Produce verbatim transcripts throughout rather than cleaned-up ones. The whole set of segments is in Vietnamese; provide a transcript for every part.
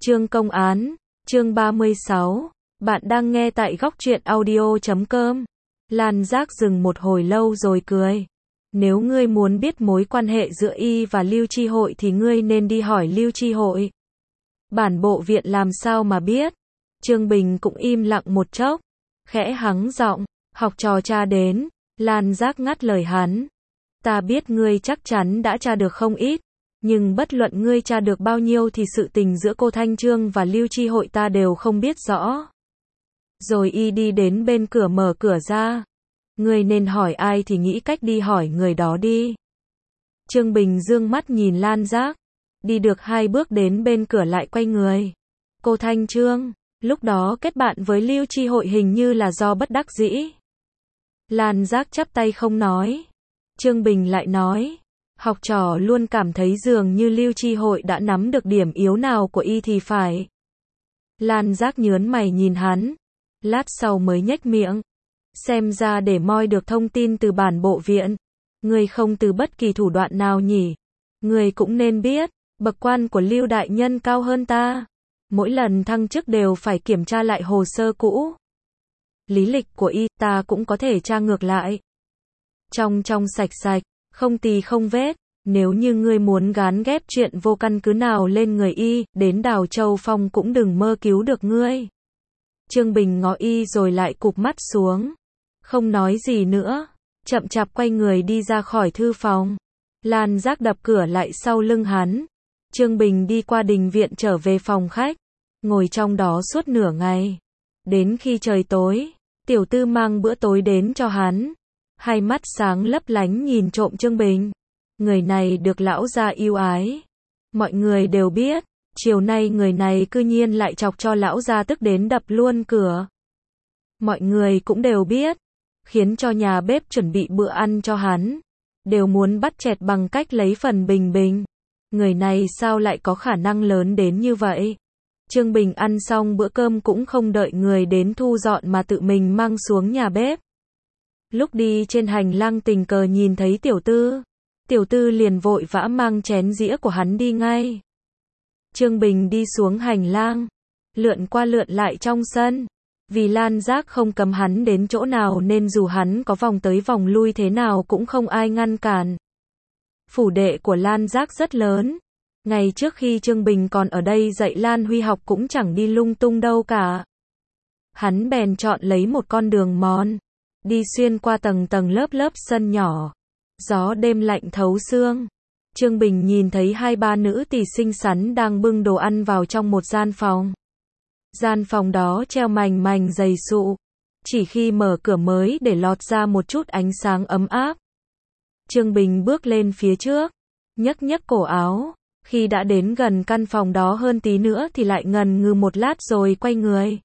Chương công án, chương ba mươi sáu. Bạn đang nghe tại góc truyện audio chấm com. Lan Giác dừng một hồi lâu rồi cười. Nếu ngươi muốn biết mối quan hệ giữa y và Lưu Chi Hội thì ngươi nên đi hỏi Lưu Chi Hội. Bản bộ viện làm sao mà biết? Trương Bình cũng im lặng một chốc, khẽ hắng giọng, học trò tra đến. Lan Giác ngắt lời hắn. Ta biết ngươi chắc chắn đã tra được không ít. Nhưng bất luận ngươi tra được bao nhiêu thì sự tình giữa cô Thanh Trương và Lưu Chi Hội ta đều không biết rõ. Rồi y đi đến bên cửa mở cửa ra. Ngươi nên hỏi ai thì nghĩ cách đi hỏi người đó đi. Trương Bình dương mắt nhìn Lan Giác. Đi được hai bước đến bên cửa lại quay người. Cô Thanh Trương, lúc đó kết bạn với Lưu Chi Hội hình như là do bất đắc dĩ. Lan Giác chắp tay không nói. Trương Bình lại nói. Học trò luôn cảm thấy dường như Lưu Chi Hội đã nắm được điểm yếu nào của y thì phải. Lan Giác nhớn mày nhìn hắn. Lát sau mới nhếch miệng. Xem ra để moi được thông tin từ bản bộ viện. Người không từ bất kỳ thủ đoạn nào nhỉ. Người cũng nên biết, bậc quan của Lưu Đại Nhân cao hơn ta. Mỗi lần thăng chức đều phải kiểm tra lại hồ sơ cũ. Lý lịch của y ta cũng có thể tra ngược lại. Trong trong sạch sạch. Không tì không vết, nếu như ngươi muốn gán ghép chuyện vô căn cứ nào lên người y, đến Đào Châu Phong cũng đừng mơ cứu được ngươi. Trương Bình ngó y rồi lại cụp mắt xuống, không nói gì nữa, chậm chạp quay người đi ra khỏi thư phòng. Lan Giác đập cửa lại sau lưng hắn. Trương Bình đi qua đình viện trở về phòng khách, ngồi trong đó suốt nửa ngày. Đến khi trời tối, tiểu tư mang bữa tối đến cho hắn. Hai mắt sáng lấp lánh nhìn trộm Trương Bình. Người này được lão gia yêu ái. Mọi người đều biết, chiều nay người này cư nhiên lại chọc cho lão gia tức đến đập luôn cửa. Mọi người cũng đều biết, khiến cho nhà bếp chuẩn bị bữa ăn cho hắn. Đều muốn bắt chẹt bằng cách lấy phần Bình Bình. Người này sao lại có khả năng lớn đến như vậy? Trương Bình ăn xong bữa cơm cũng không đợi người đến thu dọn mà tự mình mang xuống nhà bếp. Lúc đi trên hành lang tình cờ nhìn thấy tiểu tư. Tiểu tư liền vội vã mang chén dĩa của hắn đi ngay. Trương Bình đi xuống hành lang, lượn qua lượn lại trong sân. Vì Lan Giác không cấm hắn đến chỗ nào nên dù hắn có vòng tới vòng lui thế nào cũng không ai ngăn cản. Phủ đệ của Lan Giác rất lớn. Ngày trước khi Trương Bình còn ở đây dạy Lan Huy học cũng chẳng đi lung tung đâu cả. Hắn bèn chọn lấy một con đường mòn. Đi xuyên qua tầng tầng lớp lớp sân nhỏ. Gió đêm lạnh thấu xương. Trương Bình nhìn thấy hai ba nữ tỳ xinh xắn đang bưng đồ ăn vào trong một gian phòng. Gian phòng đó treo mành mành giày sụ. Chỉ khi mở cửa mới để lọt ra một chút ánh sáng ấm áp. Trương Bình bước lên phía trước. Nhấc nhấc cổ áo. Khi đã đến gần căn phòng đó hơn tí nữa thì lại ngần ngừ một lát rồi quay người.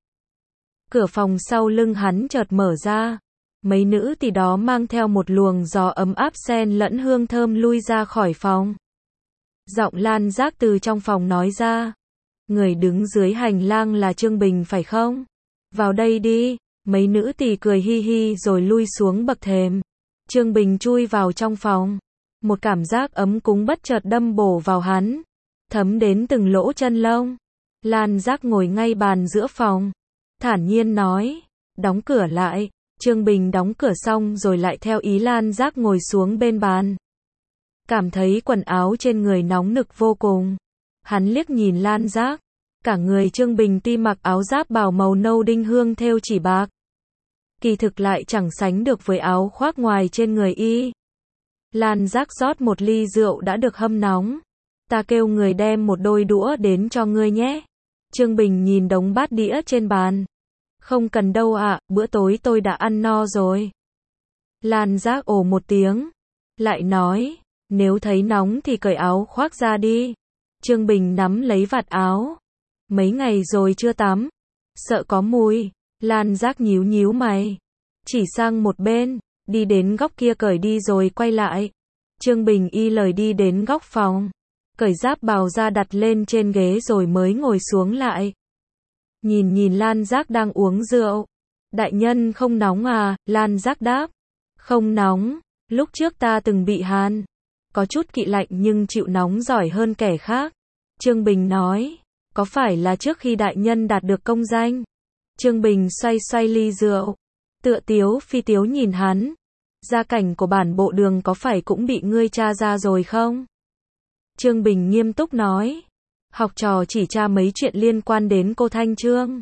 Cửa phòng sau lưng hắn chợt mở ra. Mấy nữ tỳ đó mang theo một luồng gió ấm áp xen lẫn hương thơm lui ra khỏi phòng. Giọng Lan Giác từ trong phòng nói ra. Người đứng dưới hành lang là Trương Bình phải không? Vào đây đi. Mấy nữ tỳ cười hi hi rồi lui xuống bậc thềm. Trương Bình chui vào trong phòng. Một cảm giác ấm cúng bất chợt đâm bổ vào hắn. Thấm đến từng lỗ chân lông. Lan Giác ngồi ngay bàn giữa phòng. Thản nhiên nói. Đóng cửa lại. Trương Bình đóng cửa xong rồi lại theo ý Lan Giác ngồi xuống bên bàn. Cảm thấy quần áo trên người nóng nực vô cùng. Hắn liếc nhìn Lan Giác. Cả người Trương Bình tuy mặc áo giáp bào màu nâu đinh hương thêu chỉ bạc. Kỳ thực lại chẳng sánh được với áo khoác ngoài trên người y. Lan Giác rót một ly rượu đã được hâm nóng. Ta kêu người đem một đôi đũa đến cho ngươi nhé. Trương Bình nhìn đống bát đĩa trên bàn. Không cần đâu ạ, à, bữa tối tôi đã ăn no rồi. Lan Giác ồ một tiếng. Lại nói, nếu thấy nóng thì cởi áo khoác ra đi. Trương Bình nắm lấy vạt áo. Mấy ngày rồi chưa tắm. Sợ có mùi. Lan Giác nhíu nhíu mày. Chỉ sang một bên, đi đến góc kia cởi đi rồi quay lại. Trương Bình y lời đi đến góc phòng. Cởi giáp bào ra đặt lên trên ghế rồi mới ngồi xuống lại. Nhìn nhìn Lan Giác đang uống rượu. Đại nhân không nóng à? Lan Giác đáp. Không nóng, lúc trước ta từng bị hàn. Có chút kỵ lạnh nhưng chịu nóng giỏi hơn kẻ khác. Trương Bình nói. Có phải là trước khi đại nhân đạt được công danh? Trương Bình xoay xoay ly rượu, tựa tiếu phi tiếu nhìn hắn. Gia cảnh của bản bộ Đường có phải cũng bị ngươi tra ra rồi không? Trương Bình nghiêm túc nói. Học trò chỉ tra mấy chuyện liên quan đến cô Thanh Trương.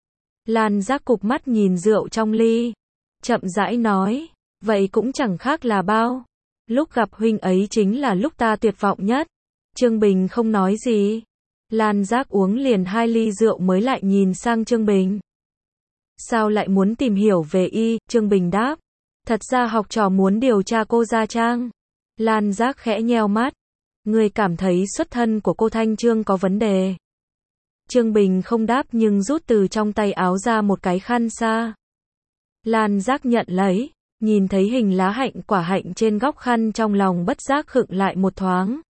Lan Giác cụp mắt nhìn rượu trong ly, chậm rãi nói, vậy cũng chẳng khác là bao. Lúc gặp huynh ấy chính là lúc ta tuyệt vọng nhất. Trương Bình không nói gì. Lan Giác uống liền hai ly rượu mới lại nhìn sang Trương Bình. Sao lại muốn tìm hiểu về y? Trương Bình đáp. Thật ra học trò muốn điều tra cô Gia Trang. Lan Giác khẽ nheo mắt. Người cảm thấy xuất thân của cô Thanh Trương có vấn đề. Trương Bình không đáp nhưng rút từ trong tay áo ra một cái khăn sa. Lan Giác nhận lấy, nhìn thấy hình lá hạnh quả hạnh trên góc khăn trong lòng bất giác khựng lại một thoáng.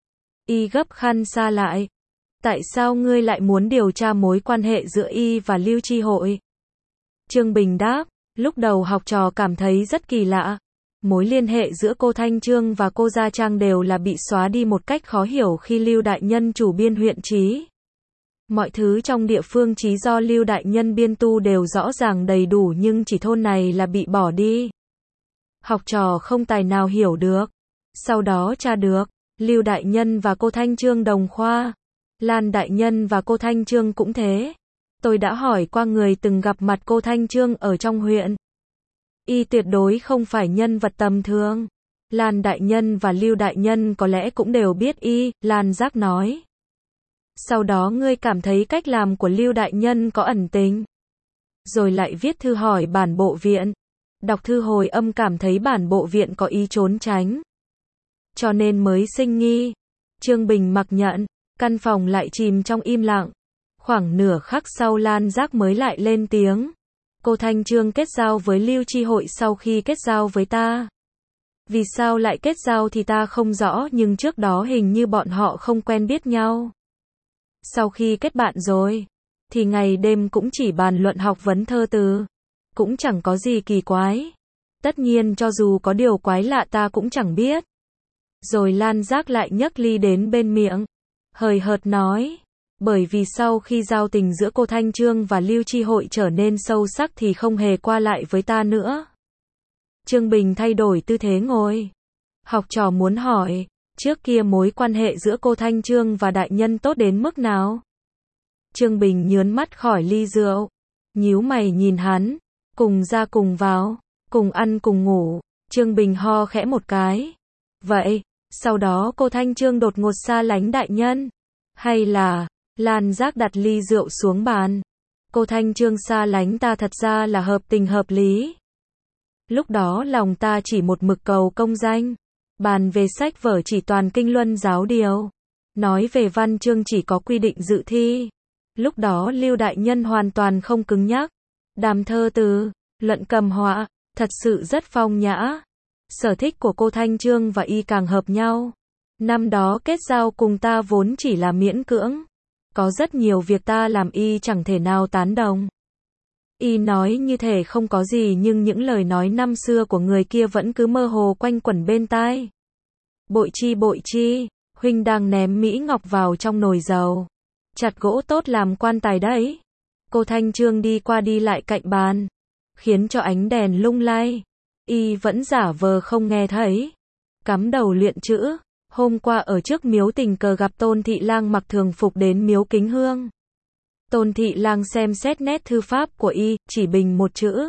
Y gấp khăn sa lại. Tại sao ngươi lại muốn điều tra mối quan hệ giữa y và Lưu Chi Hội? Trương Bình đáp, lúc đầu học trò cảm thấy rất kỳ lạ. Mối liên hệ giữa cô Thanh Trương và cô Gia Trang đều là bị xóa đi một cách khó hiểu khi Lưu Đại Nhân chủ biên huyện chí. Mọi thứ trong địa phương chí do Lưu Đại Nhân biên tu đều rõ ràng đầy đủ nhưng chỉ thôn này là bị bỏ đi. Học trò không tài nào hiểu được. Sau đó tra được, Lưu Đại Nhân và cô Thanh Trương đồng khoa. Lan Đại Nhân và cô Thanh Trương cũng thế. Tôi đã hỏi qua người từng gặp mặt cô Thanh Trương ở trong huyện. Y tuyệt đối không phải nhân vật tầm thường. Lan Đại Nhân và Lưu Đại Nhân có lẽ cũng đều biết y, Lan Giác nói. Sau đó ngươi cảm thấy cách làm của Lưu Đại Nhân có ẩn tình. Rồi lại viết thư hỏi bản bộ viện. Đọc thư hồi âm cảm thấy bản bộ viện có ý trốn tránh. Cho nên mới sinh nghi. Trương Bình mặc nhận, căn phòng lại chìm trong im lặng. Khoảng nửa khắc sau Lan Giác mới lại lên tiếng. Cô Thanh Trương kết giao với Lưu Chi Hội sau khi kết giao với ta. Vì sao lại kết giao thì ta không rõ nhưng trước đó hình như bọn họ không quen biết nhau. Sau khi kết bạn rồi, thì ngày đêm cũng chỉ bàn luận học vấn thơ từ. Cũng chẳng có gì kỳ quái. Tất nhiên cho dù có điều quái lạ ta cũng chẳng biết. Rồi Lan Giác lại nhấc ly đến bên miệng. Hời hợt nói. Bởi vì sau khi giao tình giữa cô Thanh Trương và Lưu Chi Hội trở nên sâu sắc thì không hề qua lại với ta nữa. Trương Bình thay đổi tư thế ngồi. Học trò muốn hỏi, trước kia mối quan hệ giữa cô Thanh Trương và đại nhân tốt đến mức nào? Trương Bình nhớn mắt khỏi ly rượu, nhíu mày nhìn hắn, cùng ra cùng vào, cùng ăn cùng ngủ. Trương Bình ho khẽ một cái. Vậy, sau đó cô Thanh Trương đột ngột xa lánh đại nhân? Hay là... Lan Giác đặt ly rượu xuống bàn. Cô Thanh Trương xa lánh ta thật ra là hợp tình hợp lý. Lúc đó lòng ta chỉ một mực cầu công danh. Bàn về sách vở chỉ toàn kinh luân giáo điều. Nói về văn chương chỉ có quy định dự thi. Lúc đó Lưu Đại Nhân hoàn toàn không cứng nhắc. Đàm thơ từ, luận cầm họa, thật sự rất phong nhã. Sở thích của cô Thanh Trương và y càng hợp nhau. Năm đó kết giao cùng ta vốn chỉ là miễn cưỡng. Có rất nhiều việc ta làm y chẳng thể nào tán đồng. Y nói như thể không có gì nhưng những lời nói năm xưa của người kia vẫn cứ mơ hồ quanh quẩn bên tai. Bội chi bội chi, huynh đang ném Mỹ Ngọc vào trong nồi dầu. Chặt gỗ tốt làm quan tài đấy. Cô Thanh Trương đi qua đi lại cạnh bàn, khiến cho ánh đèn lung lay. Y vẫn giả vờ không nghe thấy. Cắm đầu luyện chữ. Hôm qua ở trước miếu tình cờ gặp Tôn Thị Lang mặc thường phục đến miếu kính hương. Tôn Thị Lang xem xét nét thư pháp của y, chỉ bình một chữ.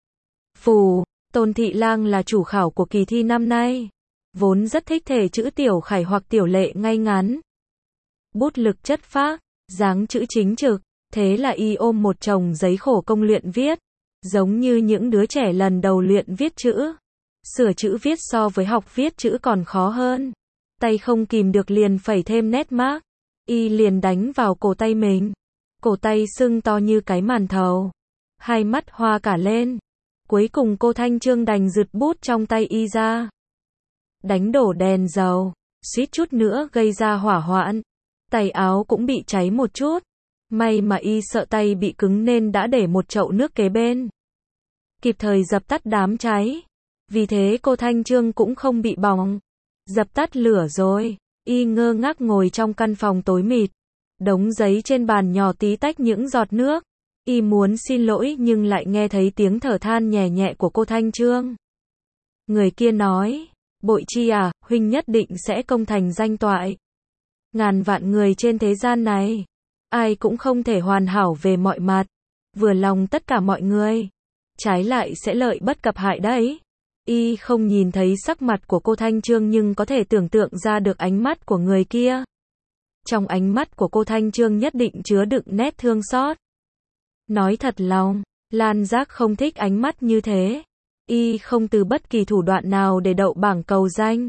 Phù, Tôn Thị Lang là chủ khảo của kỳ thi năm nay. Vốn rất thích thể chữ tiểu khải hoặc tiểu lệ ngay ngắn. Bút lực chất phác, dáng chữ chính trực, thế là y ôm một chồng giấy khổ công luyện viết. Giống như những đứa trẻ lần đầu luyện viết chữ. Sửa chữ viết so với học viết chữ còn khó hơn. Tay không kìm được liền phẩy thêm nét mác. Y liền đánh vào cổ tay mình. Cổ tay sưng to như cái màn thầu. Hai mắt hoa cả lên. Cuối cùng cô Thanh Trương đành giật bút trong tay y ra. Đánh đổ đèn dầu. Suýt chút nữa gây ra hỏa hoạn. Tay áo cũng bị cháy một chút. May mà y sợ tay bị cứng nên đã để một chậu nước kế bên. Kịp thời dập tắt đám cháy. Vì thế cô Thanh Trương cũng không bị bỏng. Dập tắt lửa rồi, y ngơ ngác ngồi trong căn phòng tối mịt. đống giấy trên bàn nhỏ tí tách những giọt nước. Y muốn xin lỗi nhưng lại nghe thấy tiếng thở than nhẹ nhẹ của cô Thanh Chương. Người kia nói, bội chi à, huynh nhất định sẽ công thành danh toại. Ngàn vạn người trên thế gian này, ai cũng không thể hoàn hảo về mọi mặt, vừa lòng tất cả mọi người, trái lại sẽ lợi bất cập hại đấy. Y không nhìn thấy sắc mặt của cô Thanh Chương nhưng có thể tưởng tượng ra được ánh mắt của người kia. Trong ánh mắt của cô Thanh Chương nhất định chứa đựng nét thương xót. Nói thật lòng, Lan Giác không thích ánh mắt như thế. Y không từ bất kỳ thủ đoạn nào để đậu bảng cầu danh.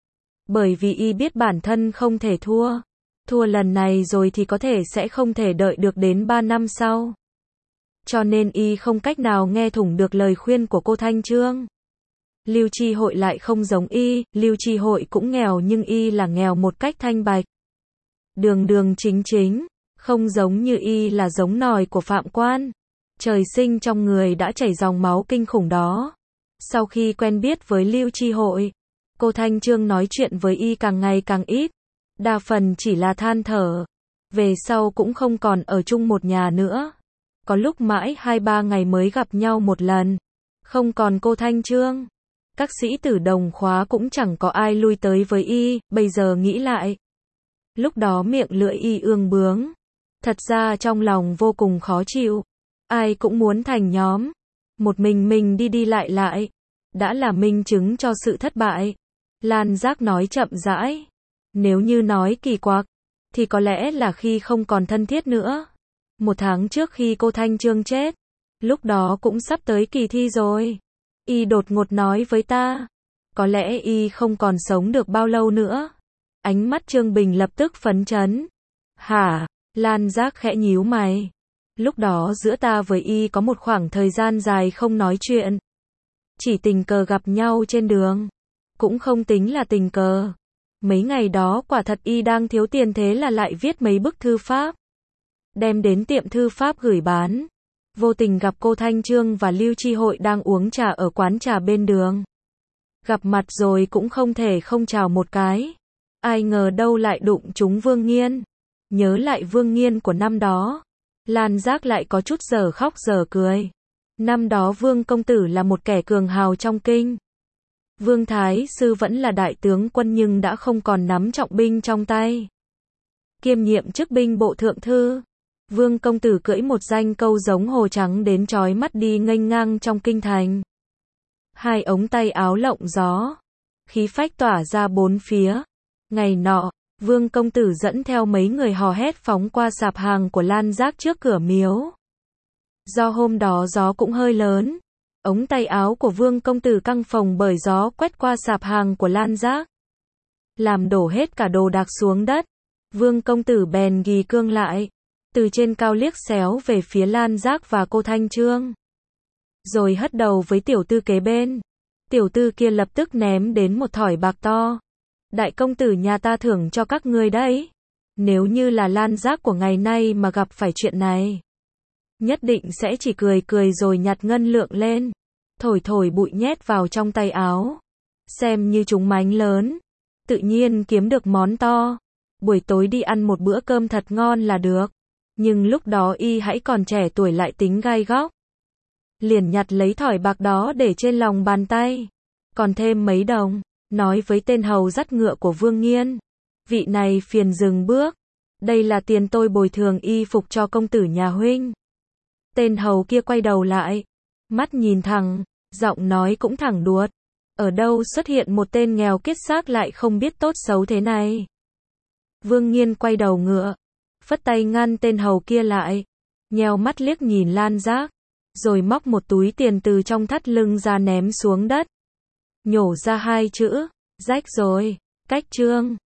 Bởi vì Y biết bản thân không thể thua. Thua lần này rồi thì có thể sẽ không thể đợi được đến ba năm sau. Cho nên Y không cách nào nghe thủng được lời khuyên của cô Thanh Chương. Lưu Tri Hội lại không giống Y, Lưu Tri Hội cũng nghèo nhưng Y là nghèo một cách thanh bạch. Đường đường chính chính, không giống như Y là giống nòi của phạm quan. Trời sinh trong người đã chảy dòng máu kinh khủng đó. Sau khi quen biết với Lưu Tri Hội, cô Thanh Chương nói chuyện với Y càng ngày càng ít. Đa phần chỉ là than thở. Về sau cũng không còn ở chung một nhà nữa. Có lúc mãi hai ba ngày mới gặp nhau một lần. Không còn cô Thanh Chương. Các sĩ tử đồng khóa cũng chẳng có ai lui tới với Y, bây giờ nghĩ lại. Lúc đó miệng lưỡi Y ương bướng. Thật ra trong lòng vô cùng khó chịu. Ai cũng muốn thành nhóm. Một mình mình đi đi lại lại. Đã là minh chứng cho sự thất bại. Lan Giác nói chậm rãi. Nếu như nói kỳ quặc, thì có lẽ là khi không còn thân thiết nữa. Một tháng trước khi cô Thanh Chương chết, lúc đó cũng sắp tới kỳ thi rồi. Y đột ngột nói với ta, có lẽ Y không còn sống được bao lâu nữa. Ánh mắt Trương Bình lập tức phấn chấn. Hả? Lan Giác khẽ nhíu mày. Lúc đó giữa ta với Y có một khoảng thời gian dài không nói chuyện. Chỉ tình cờ gặp nhau trên đường. Cũng không tính là tình cờ. Mấy ngày đó quả thật Y đang thiếu tiền thế là lại viết mấy bức thư pháp. Đem đến tiệm thư pháp gửi bán. Vô tình gặp cô Thanh Chương và Lưu Tri Hội đang uống trà ở quán trà bên đường. Gặp mặt rồi cũng không thể không chào một cái. Ai ngờ đâu lại đụng trúng Vương Nghiên. Nhớ lại Vương Nghiên của năm đó. Lan Giác lại có chút giờ khóc giờ cười. Năm đó Vương công tử là một kẻ cường hào trong kinh. Vương Thái Sư vẫn là đại tướng quân nhưng đã không còn nắm trọng binh trong tay. Kiêm nhiệm chức binh bộ thượng thư. Vương công tử cưỡi một danh câu giống hổ trắng đến chói mắt đi nghênh ngang trong kinh thành. Hai ống tay áo lộng gió. Khí phách tỏa ra bốn phía. Ngày nọ, Vương công tử dẫn theo mấy người hò hét phóng qua sạp hàng của Lan Giác trước cửa miếu. Do hôm đó gió cũng hơi lớn. Ống tay áo của Vương công tử căng phồng bởi gió quét qua sạp hàng của Lan Giác. Làm đổ hết cả đồ đạc xuống đất. Vương công tử bèn ghi cương lại. Từ trên cao liếc xéo về phía Lan Giác và cô Thanh Chương. Rồi hất đầu với tiểu tư kế bên. Tiểu tư kia lập tức ném đến một thỏi bạc to. Đại công tử nhà ta thưởng cho các ngươi đấy. Nếu như là Lan Giác của ngày nay mà gặp phải chuyện này, nhất định sẽ chỉ cười cười rồi nhặt ngân lượng lên. Thổi thổi bụi nhét vào trong tay áo. Xem như chúng mánh lớn. Tự nhiên kiếm được món to. Buổi tối đi ăn một bữa cơm thật ngon là được. Nhưng lúc đó Y hãy còn trẻ tuổi lại tính gai góc. Liền nhặt lấy thỏi bạc đó để trên lòng bàn tay. Còn thêm mấy đồng. Nói với tên hầu dắt ngựa của Vương Nghiên. Vị này phiền dừng bước. Đây là tiền tôi bồi thường y phục cho công tử nhà huynh. Tên hầu kia quay đầu lại. Mắt nhìn thẳng. Giọng nói cũng thẳng đuột. Ở đâu xuất hiện một tên nghèo kiết xác lại không biết tốt xấu thế này. Vương Nghiên quay đầu ngựa. Phất tay ngăn tên hầu kia lại. Nheo mắt liếc nhìn Lan Giác. Rồi móc một túi tiền từ trong thắt lưng ra ném xuống đất. Nhổ ra hai chữ. Rách rồi. Cách chương.